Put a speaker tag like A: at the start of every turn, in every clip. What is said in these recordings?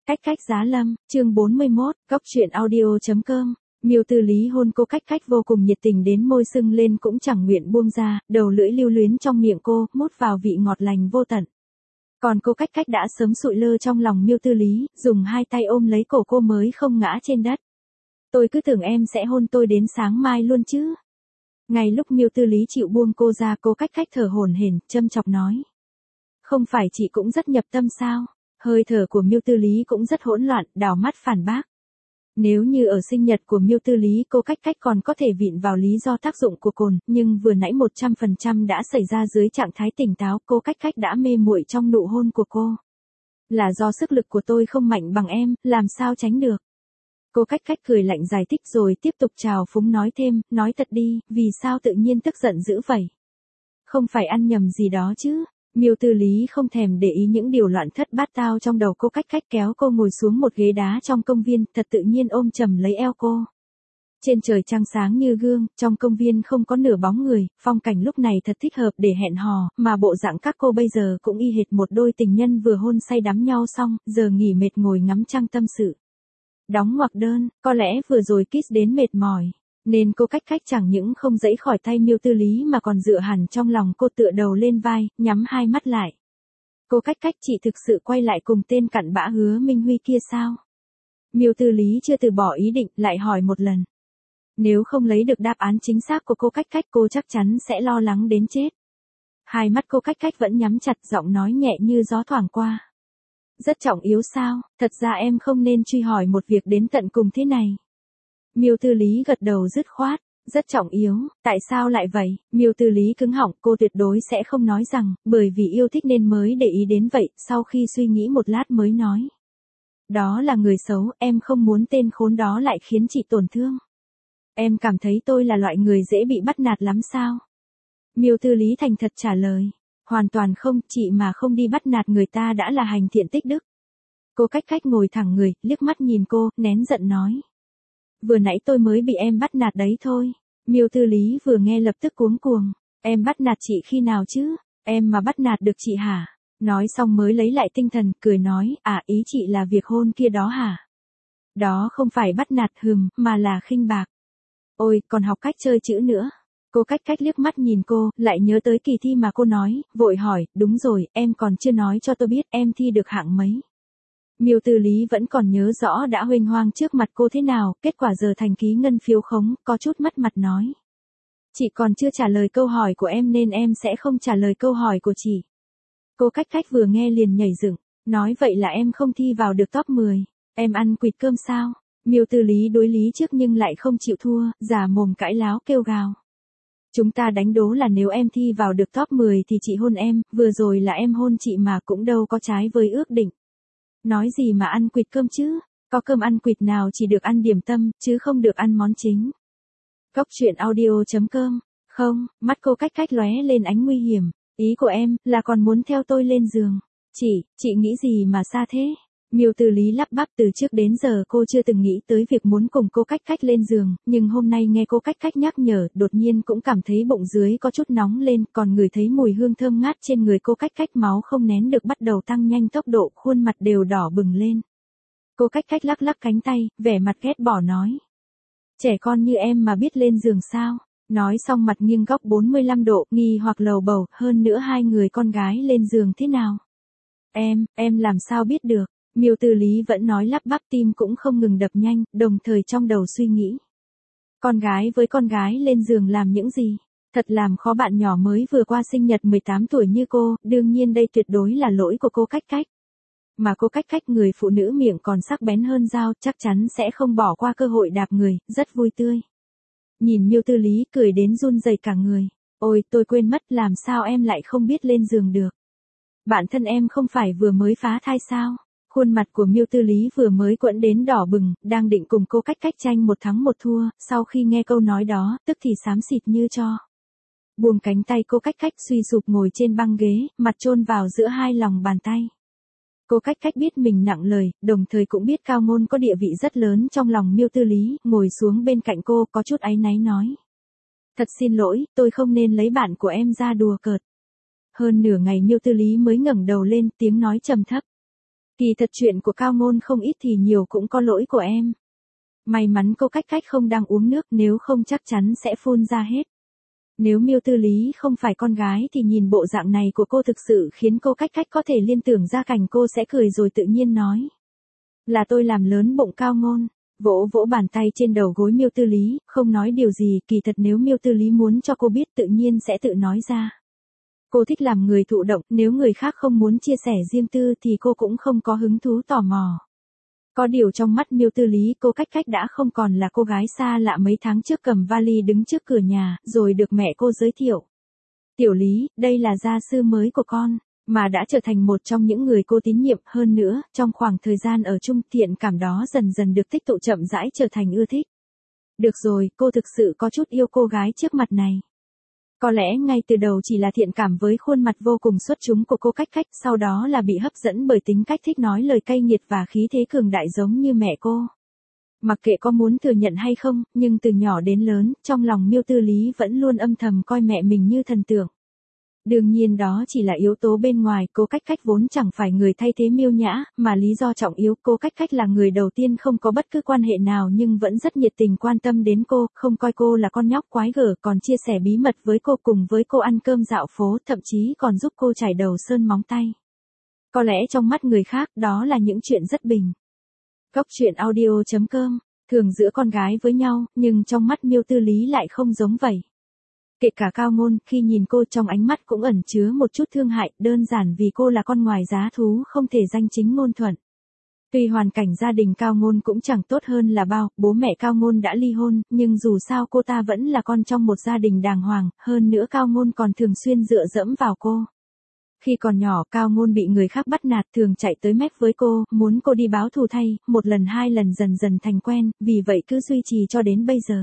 A: Cách cách giá lâm, chương 41, góc truyện audio.com. Miêu Tư Lý hôn cô cách cách vô cùng nhiệt tình đến môi sưng lên cũng chẳng nguyện buông ra, đầu lưỡi lưu luyến trong miệng cô, mút vào vị ngọt lành vô tận. Còn cô cách cách đã sớm sụi lơ trong lòng Miêu Tư Lý, dùng hai tay ôm lấy cổ cô mới không ngã trên đất. Tôi cứ tưởng em sẽ hôn tôi đến sáng mai luôn chứ. Ngay lúc Miêu Tư Lý chịu buông cô ra, cô cách cách thở hổn hển, châm chọc nói. Không phải chị cũng rất nhập tâm sao? Hơi thở của Miêu Tư Lý cũng rất hỗn loạn, đảo mắt phản bác. Nếu như ở sinh nhật của Miêu Tư Lý cô cách cách còn có thể vịn vào lý do tác dụng của cồn, nhưng vừa nãy 100% đã xảy ra dưới trạng thái tỉnh táo, cô cách cách đã mê muội trong nụ hôn của cô. Là do sức lực của tôi không mạnh bằng em, làm sao tránh được. Cô cách cách cười lạnh giải thích rồi tiếp tục trào phúng nói thêm, nói thật đi, vì sao tự nhiên tức giận dữ vậy? Không phải ăn nhầm gì đó chứ? Miêu Tư Lý không thèm để ý những điều loạn thất bát tao trong đầu cô cách cách kéo cô ngồi xuống một ghế đá trong công viên, thật tự nhiên ôm chầm lấy eo cô. Trên trời trăng sáng như gương, trong công viên không có nửa bóng người, phong cảnh lúc này thật thích hợp để hẹn hò, mà bộ dạng các cô bây giờ cũng y hệt một đôi tình nhân vừa hôn say đắm nhau xong, giờ nghỉ mệt ngồi ngắm trăng tâm sự. Đóng ngoặc đơn, có lẽ vừa rồi kiss đến mệt mỏi. Nên cô cách cách chẳng những không dãy khỏi tay Miêu Tư Lý mà còn dựa hẳn trong lòng cô tựa đầu lên vai, nhắm hai mắt lại. Cô cách cách chị thực sự quay lại cùng tên cặn bã Hứa Minh Huy kia sao? Miêu Tư Lý chưa từ bỏ ý định, lại hỏi một lần. Nếu không lấy được đáp án chính xác của cô cách cách cô chắc chắn sẽ lo lắng đến chết. Hai mắt cô cách cách vẫn nhắm chặt, giọng nói nhẹ như gió thoảng qua. Rất trọng yếu sao, thật ra em không nên truy hỏi một việc đến tận cùng thế này. Miêu Tư Lý gật đầu dứt khoát, rất trọng yếu, tại sao lại vậy? Miêu Tư Lý cứng họng, cô tuyệt đối sẽ không nói rằng, bởi vì yêu thích nên mới để ý đến vậy, sau khi suy nghĩ một lát mới nói. Đó là người xấu, em không muốn tên khốn đó lại khiến chị tổn thương. Em cảm thấy tôi là loại người dễ bị bắt nạt lắm sao? Miêu Tư Lý thành thật trả lời, hoàn toàn không, chị mà không đi bắt nạt người ta đã là hành thiện tích đức. Cô cách cách ngồi thẳng người, liếc mắt nhìn cô, nén giận nói. Vừa nãy tôi mới bị em bắt nạt đấy thôi. Miêu Tư Lý vừa nghe lập tức cuống cuồng. Em bắt nạt chị khi nào chứ? Em mà bắt nạt được chị hả? Nói xong mới lấy lại tinh thần, cười nói, ý chị là việc hôn kia đó hả? Đó không phải bắt nạt mà là khinh bạc. Ôi, còn học cách chơi chữ nữa. Cô cách cách liếc mắt nhìn cô, lại nhớ tới kỳ thi mà cô nói, vội hỏi, đúng rồi, em còn chưa nói cho tôi biết em thi được hạng mấy. Miêu Tư Lý vẫn còn nhớ rõ đã huênh hoang trước mặt cô thế nào, kết quả giờ thành ký ngân phiếu khống, có chút mất mặt nói. Chị còn chưa trả lời câu hỏi của em nên em sẽ không trả lời câu hỏi của chị. Cô cách cách vừa nghe liền nhảy dựng, nói vậy là em không thi vào được top 10, em ăn quỵt cơm sao? Miêu Tư Lý đối lý trước nhưng lại không chịu thua, giả mồm cãi láo kêu gào. Chúng ta đánh đố là nếu em thi vào được top 10 thì chị hôn em, vừa rồi là em hôn chị mà cũng đâu có trái với ước định. Nói gì mà ăn quỵt cơm chứ, có cơm ăn quỵt nào chỉ được ăn điểm tâm, chứ không được ăn món chính. Góc truyện audio.com, không, mắt cô cách cách lóe lên ánh nguy hiểm, ý của em, là còn muốn theo tôi lên giường. Chị nghĩ gì mà xa thế? Miêu Tư Lý lắp bắp, từ trước đến giờ cô chưa từng nghĩ tới việc muốn cùng cô cách cách lên giường, nhưng hôm nay nghe cô cách cách nhắc nhở, đột nhiên cũng cảm thấy bụng dưới có chút nóng lên, còn ngửi thấy mùi hương thơm ngát trên người cô cách cách, máu không nén được bắt đầu tăng nhanh tốc độ, khuôn mặt đều đỏ bừng lên. Cô cách cách lắc lắc cánh tay, vẻ mặt ghét bỏ nói. Trẻ con như em mà biết lên giường sao? Nói xong mặt nghiêng góc 45 độ, nghi hoặc lầu bầu, hơn nữa hai người con gái lên giường thế nào? Em làm sao biết được? Miêu Tư Lý vẫn nói lắp bắp, tim cũng không ngừng đập nhanh, đồng thời trong đầu suy nghĩ. Con gái với con gái lên giường làm những gì? Thật làm khó bạn nhỏ mới vừa qua sinh nhật 18 tuổi như cô, đương nhiên đây tuyệt đối là lỗi của cô cách cách. Mà cô cách cách, người phụ nữ miệng còn sắc bén hơn dao, chắc chắn sẽ không bỏ qua cơ hội đạp người, rất vui tươi. Nhìn Miêu Tư Lý cười đến run rẩy cả người. Ôi, tôi quên mất, làm sao em lại không biết lên giường được? Bạn thân em không phải vừa mới phá thai sao? Khuôn mặt của Miêu Tư Lý vừa mới quẫn đến đỏ bừng, đang định cùng cô cách cách tranh một thắng một thua, sau khi nghe câu nói đó, tức thì xám xịt như tro. Buông cánh tay cô cách cách, suy sụp ngồi trên băng ghế, mặt chôn vào giữa hai lòng bàn tay. Cô cách cách biết mình nặng lời, đồng thời cũng biết cao ngôn có địa vị rất lớn trong lòng Miêu Tư Lý, ngồi xuống bên cạnh cô, có chút áy náy nói. Thật xin lỗi, tôi không nên lấy bạn của em ra đùa cợt. Hơn nửa ngày Miêu Tư Lý mới ngẩng đầu lên, tiếng nói trầm thấp. Kỳ thật chuyện của Cao Ngôn không ít thì nhiều cũng có lỗi của em. May mắn cô cách cách không đang uống nước, nếu không chắc chắn sẽ phun ra hết. Nếu Miêu Tư Lý không phải con gái thì nhìn bộ dạng này của cô thực sự khiến cô cách cách có thể liên tưởng ra cảnh cô sẽ cười rồi tự nhiên nói. Là tôi làm lớn bụng Cao Ngôn. Vỗ vỗ bàn tay trên đầu gối Miêu Tư Lý, không nói điều gì, kỳ thật nếu Miêu Tư Lý muốn cho cô biết tự nhiên sẽ tự nói ra. Cô thích làm người thụ động, nếu người khác không muốn chia sẻ riêng tư thì cô cũng không có hứng thú tò mò. Có điều trong mắt Miêu Tư Lý cô cách cách đã không còn là cô gái xa lạ mấy tháng trước cầm vali đứng trước cửa nhà, rồi được mẹ cô giới thiệu. Tiểu Lý, đây là gia sư mới của con, mà đã trở thành một trong những người cô tín nhiệm hơn nữa, trong khoảng thời gian ở chung thiện cảm đó dần dần được tích tụ chậm rãi trở thành ưa thích. Được rồi, cô thực sự có chút yêu cô gái trước mặt này. Có lẽ ngay từ đầu chỉ là thiện cảm với khuôn mặt vô cùng xuất chúng của cô cách cách, sau đó là bị hấp dẫn bởi tính cách thích nói lời cay nghiệt và khí thế cường đại giống như mẹ cô. Mặc kệ có muốn thừa nhận hay không, nhưng từ nhỏ đến lớn, trong lòng Miêu Tư Lý vẫn luôn âm thầm coi mẹ mình như thần tượng. Đương nhiên đó chỉ là yếu tố bên ngoài, cô cách cách vốn chẳng phải người thay thế Miêu Nhã, mà lý do trọng yếu cô cách cách là người đầu tiên không có bất cứ quan hệ nào nhưng vẫn rất nhiệt tình quan tâm đến cô, không coi cô là con nhóc quái gở, còn chia sẻ bí mật với cô, cùng với cô ăn cơm dạo phố, thậm chí còn giúp cô chải đầu sơn móng tay. Có lẽ trong mắt người khác đó là những chuyện rất bình. Góc truyện audio.com, thường giữa con gái với nhau, nhưng trong mắt Miêu Tư Lý lại không giống vậy. Kể cả Cao Ngôn, khi nhìn cô trong ánh mắt cũng ẩn chứa một chút thương hại, đơn giản vì cô là con ngoài giá thú không thể danh chính ngôn thuận. Tuy hoàn cảnh gia đình Cao Ngôn cũng chẳng tốt hơn là bao, bố mẹ Cao Ngôn đã ly hôn, nhưng dù sao cô ta vẫn là con trong một gia đình đàng hoàng, hơn nữa Cao Ngôn còn thường xuyên dựa dẫm vào cô. Khi còn nhỏ, Cao Ngôn bị người khác bắt nạt, thường chạy tới mách với cô, muốn cô đi báo thù thay, một lần hai lần dần dần thành quen, vì vậy cứ duy trì cho đến bây giờ.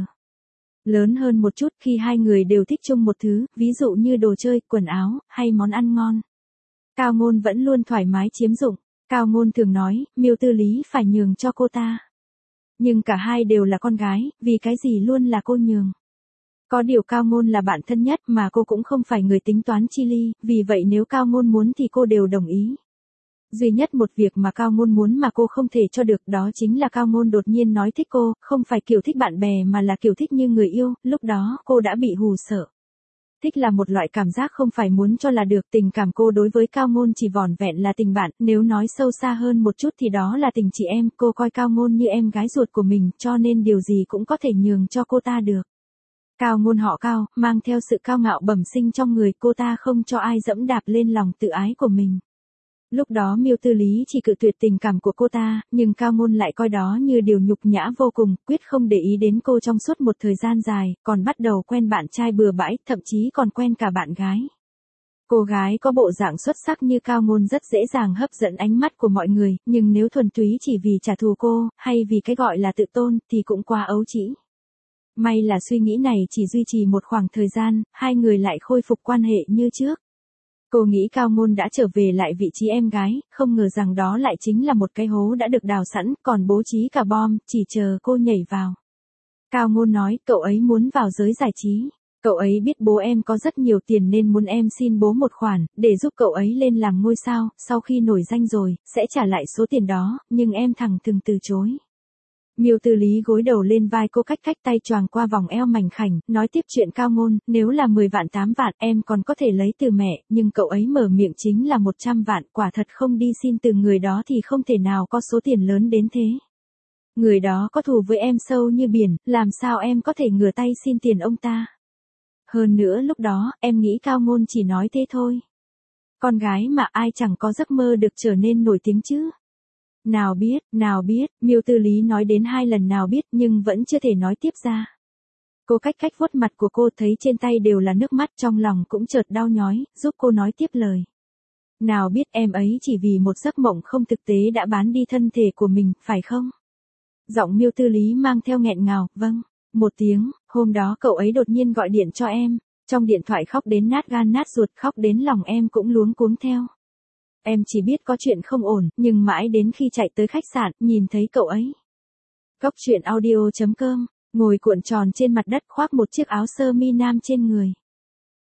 A: Lớn hơn một chút, khi hai người đều thích chung một thứ, ví dụ như đồ chơi, quần áo, hay món ăn ngon, Cao Ngôn vẫn luôn thoải mái chiếm dụng. Cao Ngôn thường nói, Miêu Tư Lý phải nhường cho cô ta. Nhưng cả hai đều là con gái, vì cái gì luôn là cô nhường. Có điều Cao Ngôn là bạn thân nhất mà cô cũng không phải người tính toán chi ly, vì vậy nếu Cao Ngôn muốn thì cô đều đồng ý. Duy nhất một việc mà Cao Ngôn muốn mà cô không thể cho được đó chính là Cao Ngôn đột nhiên nói thích cô, không phải kiểu thích bạn bè mà là kiểu thích như người yêu, lúc đó cô đã bị hù sợ. Thích là một loại cảm giác không phải muốn cho là được, tình cảm cô đối với Cao Ngôn chỉ vỏn vẹn là tình bạn, nếu nói sâu xa hơn một chút thì đó là tình chị em, cô coi Cao Ngôn như em gái ruột của mình, cho nên điều gì cũng có thể nhường cho cô ta được. Cao Ngôn họ Cao, mang theo sự cao ngạo bẩm sinh trong người, cô ta không cho ai dẫm đạp lên lòng tự ái của mình. Lúc đó Miêu Tư Lý chỉ cự tuyệt tình cảm của cô ta, nhưng Cao Ngôn lại coi đó như điều nhục nhã vô cùng, quyết không để ý đến cô trong suốt một thời gian dài, còn bắt đầu quen bạn trai bừa bãi, thậm chí còn quen cả bạn gái. Cô gái có bộ dạng xuất sắc như Cao Ngôn rất dễ dàng hấp dẫn ánh mắt của mọi người, nhưng nếu thuần túy chỉ vì trả thù cô, hay vì cái gọi là tự tôn, thì cũng quá ấu trĩ. May là suy nghĩ này chỉ duy trì một khoảng thời gian, hai người lại khôi phục quan hệ như trước. Cô nghĩ Cao Ngôn đã trở về lại vị trí em gái, không ngờ rằng đó lại chính là một cái hố đã được đào sẵn, còn bố trí cả bom, chỉ chờ cô nhảy vào. Cao Ngôn nói, cậu ấy muốn vào giới giải trí. Cậu ấy biết bố em có rất nhiều tiền nên muốn em xin bố một khoản, để giúp cậu ấy lên làm ngôi sao, sau khi nổi danh rồi, sẽ trả lại số tiền đó, nhưng em thẳng thừng từ chối. Miêu Tư Lý gối đầu lên vai cô cách cách tay choàng qua vòng eo mảnh khảnh, nói tiếp chuyện Cao Ngôn, nếu là 10 vạn 8 vạn em còn có thể lấy từ mẹ, nhưng cậu ấy mở miệng chính là 100 vạn, quả thật không đi xin từ người đó thì không thể nào có số tiền lớn đến thế. Người đó có thù với em sâu như biển, làm sao em có thể ngửa tay xin tiền ông ta. Hơn nữa lúc đó, em nghĩ Cao Ngôn chỉ nói thế thôi. Con gái mà ai chẳng có giấc mơ được trở nên nổi tiếng chứ. Nào biết, Miêu Tư Lý nói đến 2 lần nào biết nhưng vẫn chưa thể nói tiếp ra. Cô cách cách vuốt mặt của cô thấy trên tay đều là nước mắt, trong lòng cũng chợt đau nhói, giúp cô nói tiếp lời. Nào biết em ấy chỉ vì một giấc mộng không thực tế đã bán đi thân thể của mình, phải không? Giọng Miêu Tư Lý mang theo nghẹn ngào, vâng. Một tiếng, hôm đó cậu ấy đột nhiên gọi điện cho em, trong điện thoại khóc đến nát gan nát ruột, khóc đến lòng em cũng luống cuống theo. Em chỉ biết có chuyện không ổn, nhưng mãi đến khi chạy tới khách sạn, nhìn thấy cậu ấy. Góc truyện audio.com, ngồi cuộn tròn trên mặt đất khoác một chiếc áo sơ mi nam trên người.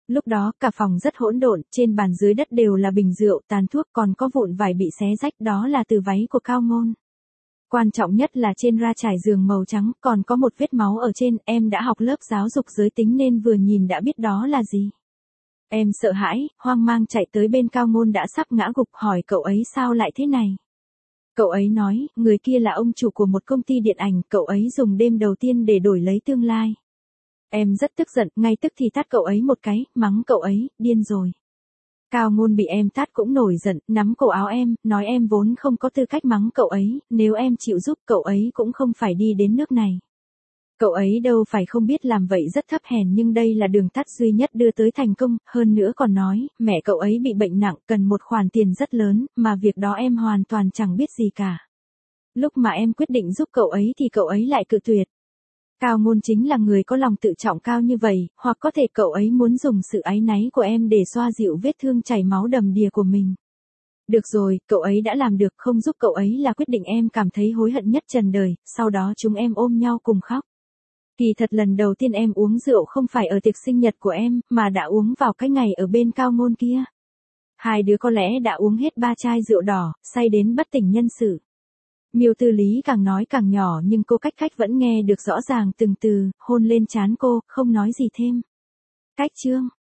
A: Lúc đó cả phòng rất hỗn độn, trên bàn dưới đất đều là bình rượu, tàn thuốc, còn có vụn vải bị xé rách, đó là từ váy của Cao Ngôn. Quan trọng nhất là trên ra trải giường màu trắng, còn có một vết máu ở trên, em đã học lớp giáo dục giới tính nên vừa nhìn đã biết đó là gì. Em sợ hãi, hoang mang chạy tới bên Cao Ngôn đã sắp ngã gục, hỏi cậu ấy sao lại thế này. Cậu ấy nói, người kia là ông chủ của một công ty điện ảnh, cậu ấy dùng đêm đầu tiên để đổi lấy tương lai. Em rất tức giận, ngay tức thì tát cậu ấy một cái, mắng cậu ấy, điên rồi. Cao Ngôn bị em tát cũng nổi giận, nắm cổ áo em, nói em vốn không có tư cách mắng cậu ấy, nếu em chịu giúp cậu ấy cũng không phải đi đến nước này. Cậu ấy đâu phải không biết làm vậy rất thấp hèn nhưng đây là đường tắt duy nhất đưa tới thành công, hơn nữa còn nói, mẹ cậu ấy bị bệnh nặng, cần một khoản tiền rất lớn, mà việc đó em hoàn toàn chẳng biết gì cả. Lúc mà em quyết định giúp cậu ấy thì cậu ấy lại cự tuyệt. Cao Ngôn chính là người có lòng tự trọng cao như vậy, hoặc có thể cậu ấy muốn dùng sự áy náy của em để xoa dịu vết thương chảy máu đầm đìa của mình. Được rồi, cậu ấy đã làm được, không giúp cậu ấy là quyết định em cảm thấy hối hận nhất trần đời, sau đó chúng em ôm nhau cùng khóc. Kỳ thật lần đầu tiên em uống rượu không phải ở tiệc sinh nhật của em, mà đã uống vào cái ngày ở bên Cao Ngôn kia. Hai đứa có lẽ đã uống hết 3 chai rượu đỏ, say đến bất tỉnh nhân sự. Miêu Tư Lý càng nói càng nhỏ nhưng cô Cách Cách vẫn nghe được rõ ràng từng từ, hôn lên trán cô, không nói gì thêm. Cách chương